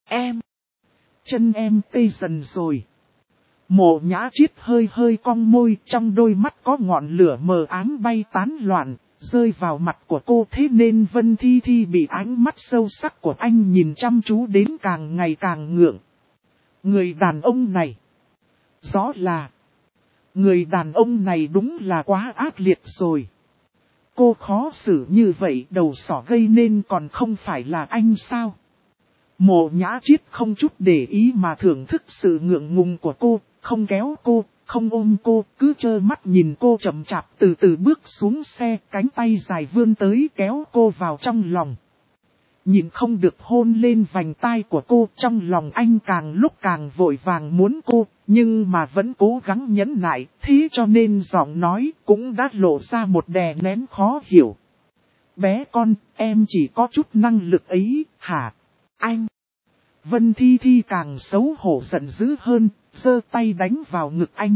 Chân em tê dần rồi. Mộ Nhã Chiết hơi cong môi, trong đôi mắt có ngọn lửa mờ ám bay tán loạn, rơi vào mặt của cô, thế nên Vân Thi Thi bị ánh mắt sâu sắc của anh nhìn chăm chú đến càng ngày càng ngượng. Người đàn ông này. Rõ là. Người đàn ông này đúng là quá ác liệt rồi. Cô khó xử như vậy, đầu sỏ gây nên còn không phải là anh sao? Mộ Nhã Chiết không chút để ý mà thưởng thức sự ngượng ngùng của cô, không kéo cô, không ôm cô, cứ trơ mắt nhìn cô chậm chạp từ từ bước xuống xe, cánh tay dài vươn tới kéo cô vào trong lòng. Nhìn không được hôn lên vành tai của cô, trong lòng anh càng lúc càng vội vàng muốn cô, nhưng mà vẫn cố gắng nhẫn nại, thế cho nên giọng nói cũng đã lộ ra một đè nén khó hiểu. Bé con, em chỉ có chút năng lực ấy, hả? Anh! Vân Thi Thi càng xấu hổ giận dữ hơn, giơ tay đánh vào ngực anh.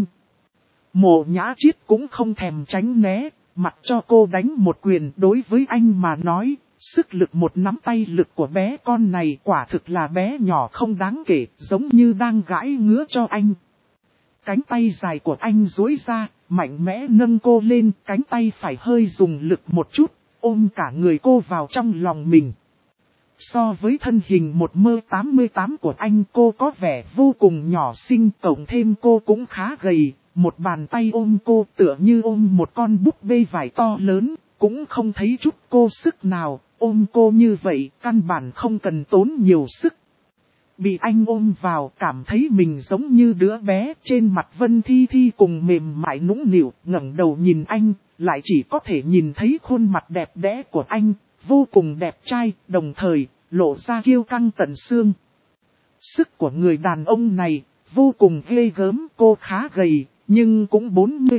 Mộ Nhã Chiết cũng không thèm tránh né, mặc cho cô đánh một quyền. Đối với anh mà nói, sức lực một nắm tay lực của bé con này quả thực là bé nhỏ không đáng kể, giống như đang gãi ngứa cho anh. Cánh tay dài của anh duỗi ra, mạnh mẽ nâng cô lên, cánh tay phải hơi dùng lực một chút, ôm cả người cô vào trong lòng mình. So với thân hình 1m88 của anh, cô có vẻ vô cùng nhỏ xinh, cộng thêm cô cũng khá gầy, một bàn tay ôm cô tựa như ôm một con búp bê vải to lớn, cũng không thấy chút cô sức nào, ôm cô như vậy căn bản không cần tốn nhiều sức. Bị anh ôm vào cảm thấy mình giống như đứa bé, trên mặt Vân Thi Thi cùng mềm mại nũng nịu, ngẩng đầu nhìn anh, lại chỉ có thể nhìn thấy khuôn mặt đẹp đẽ của anh, vô cùng đẹp trai, đồng thời lộ ra kiêu căng tận xương. Sức của người đàn ông này vô cùng ghê gớm, cô khá gầy, nhưng cũng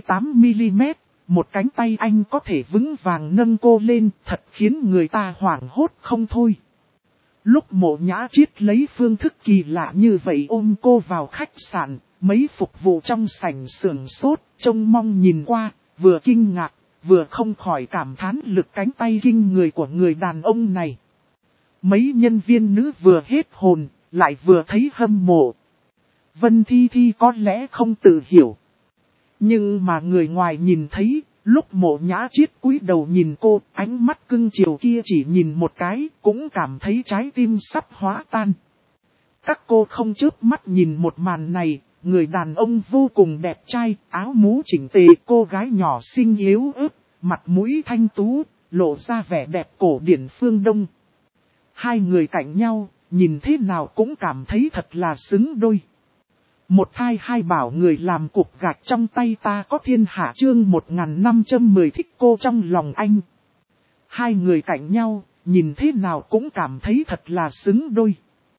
48mm, một cánh tay anh có thể vững vàng nâng cô lên, thật khiến người ta hoảng hốt không thôi. Lúc Mộ Nhã Chiết lấy phương thức kỳ lạ như vậy ôm cô vào khách sạn, mấy phục vụ trong sảnh sưởng sốt, trông mong nhìn qua, vừa kinh ngạc, vừa không khỏi cảm thán lực cánh tay kinh người của người đàn ông này. Mấy nhân viên nữ vừa hết hồn, lại vừa thấy hâm mộ. Vân Thi Thi có lẽ không tự hiểu. Nhưng mà người ngoài nhìn thấy, lúc Mộ Nhã Chiết cúi đầu nhìn cô, ánh mắt cưng chiều kia chỉ nhìn một cái, cũng cảm thấy trái tim sắp hóa tan. Các cô không chớp mắt nhìn một màn này, người đàn ông vô cùng đẹp trai, áo mũ chỉnh tề, cô gái nhỏ xinh yếu ớt, mặt mũi thanh tú, lộ ra vẻ đẹp cổ điển phương Đông. Hai người cạnh nhau, nhìn thế nào cũng cảm thấy thật là xứng đôi. Một thai hai bảo người làm cục gạch trong tay ta có thiên hạ chương 1510 thích cô trong lòng anh. Hai người cạnh nhau, nhìn thế nào cũng cảm thấy thật là xứng đôi.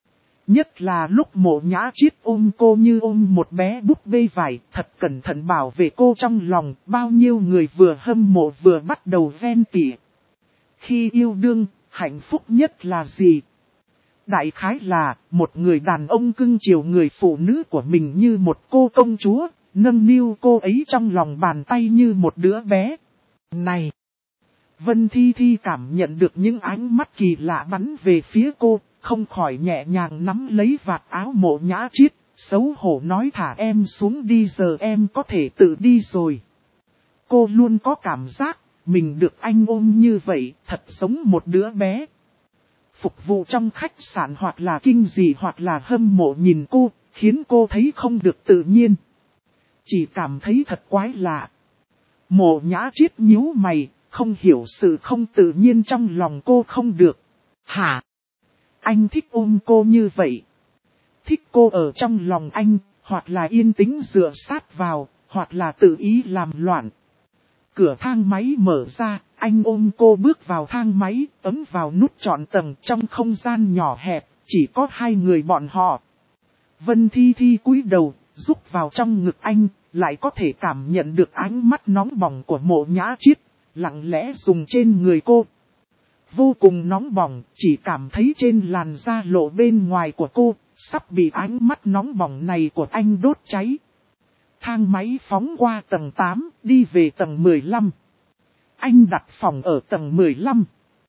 Nhất là lúc Mộ Nhã Chiết ôm cô như ôm một bé búp bê vải, thật cẩn thận bảo vệ cô trong lòng, bao nhiêu người vừa hâm mộ vừa bắt đầu ghen tị. Khi yêu đương, hạnh phúc nhất là gì? Đại khái là, một người đàn ông cưng chiều người phụ nữ của mình như một cô công chúa, nâng niu cô ấy trong lòng bàn tay như một đứa bé. Này! Vân Thi Thi cảm nhận được những ánh mắt kỳ lạ bắn về phía cô, không khỏi nhẹ nhàng nắm lấy vạt áo Mộ Nhã Chiết, xấu hổ nói thả em xuống đi, giờ em có thể tự đi rồi. Cô luôn có cảm giác, mình được anh ôm như vậy, thật giống một đứa bé. Phục vụ trong khách sạn hoặc là kinh dị hoặc là hâm mộ nhìn cô, khiến cô thấy không được tự nhiên. Chỉ cảm thấy thật quái lạ. Mộ Nhã Chiết nhíu mày, không hiểu sự không tự nhiên trong lòng cô không được. Hả? Anh thích ôm cô như vậy. Thích cô ở trong lòng anh, hoặc là yên tĩnh dựa sát vào, hoặc là tự ý làm loạn. Cửa thang máy mở ra, anh ôm cô bước vào thang máy, ấn vào nút chọn tầng trong không gian nhỏ hẹp, chỉ có hai người bọn họ. Vân Thi Thi cúi đầu, rúc vào trong ngực anh, lại có thể cảm nhận được ánh mắt nóng bỏng của Mộ Nhã Chiết, lặng lẽ dùng trên người cô. Vô cùng nóng bỏng, chỉ cảm thấy trên làn da lộ bên ngoài của cô, sắp bị ánh mắt nóng bỏng này của anh đốt cháy. Thang máy phóng qua tầng 8, đi về tầng 15. Anh đặt phòng ở tầng 15.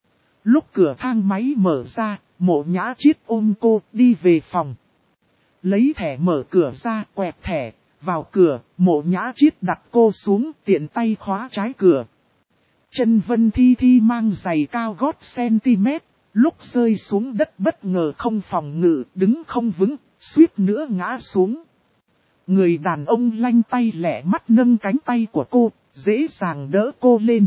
Lúc cửa thang máy mở ra, Mộ Nhã Chiết ôm cô đi về phòng. Lấy thẻ mở cửa ra, quẹt thẻ, vào cửa, Mộ Nhã Chiết đặt cô xuống, tiện tay khóa trái cửa. Chân Vân Thi Thi mang giày cao gót cm, lúc rơi xuống đất bất ngờ không phòng ngự, đứng không vững, suýt nữa ngã xuống. Người đàn ông lanh tay lẹ mắt nâng cánh tay của cô, dễ dàng đỡ cô lên.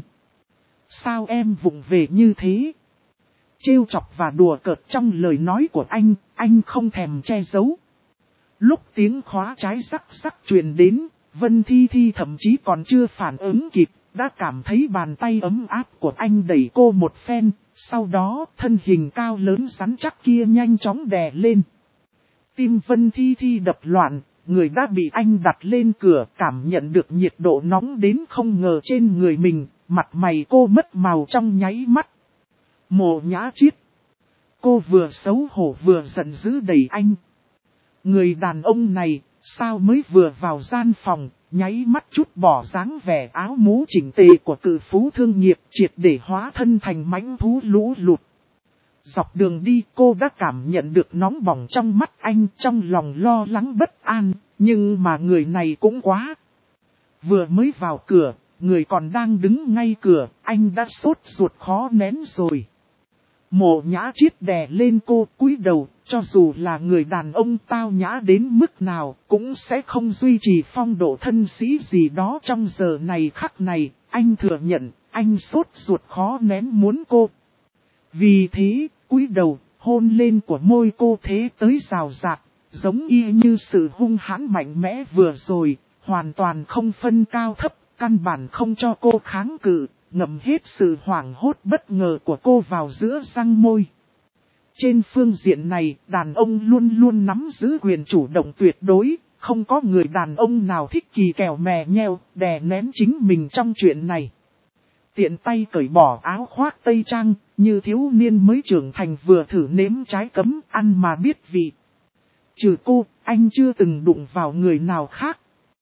Sao em vụng về như thế? Trêu chọc và đùa cợt trong lời nói của anh không thèm che giấu. Lúc tiếng khóa trái rắc rắc truyền đến, Vân Thi Thi thậm chí còn chưa phản ứng kịp, đã cảm thấy bàn tay ấm áp của anh đẩy cô một phen, sau đó thân hình cao lớn rắn chắc kia nhanh chóng đè lên. Tim Vân Thi Thi đập loạn, người đã bị anh đặt lên cửa, cảm nhận được nhiệt độ nóng đến không ngờ trên người mình, mặt mày cô mất màu trong nháy mắt. Mộ Nhã Chiết. Cô vừa xấu hổ vừa giận dữ đẩy anh. Người đàn ông này, sao mới vừa vào gian phòng, nháy mắt chút bỏ dáng vẻ áo mũ chỉnh tề của cự phú thương nghiệp, triệt để hóa thân thành mãnh thú lũ lụt. Dọc đường đi cô đã cảm nhận được nóng bỏng trong mắt anh, trong lòng lo lắng bất an, nhưng mà người này cũng quá. Vừa mới vào cửa, người còn đang đứng ngay cửa, anh đã sốt ruột khó nén rồi. Mộ Nhã Chiết đè lên cô cúi đầu, cho dù là người đàn ông tao nhã đến mức nào, cũng sẽ không duy trì phong độ thân sĩ gì đó trong giờ này khắc này, anh thừa nhận, anh sốt ruột khó nén muốn cô. Vì thế, cúi đầu, hôn lên của môi cô thế tới rào rạt, giống y như sự hung hãn mạnh mẽ vừa rồi, hoàn toàn không phân cao thấp, căn bản không cho cô kháng cự. Ngậm hết sự hoảng hốt bất ngờ của cô vào giữa răng môi. Trên phương diện này, đàn ông luôn luôn nắm giữ quyền chủ động tuyệt đối, không có người đàn ông nào thích kỳ kèo mè nheo, đè nén chính mình trong chuyện này. Tiện tay cởi bỏ áo khoác tây trang, như thiếu niên mới trưởng thành vừa thử nếm trái cấm ăn mà biết vị. Trừ cô, anh chưa từng đụng vào người nào khác.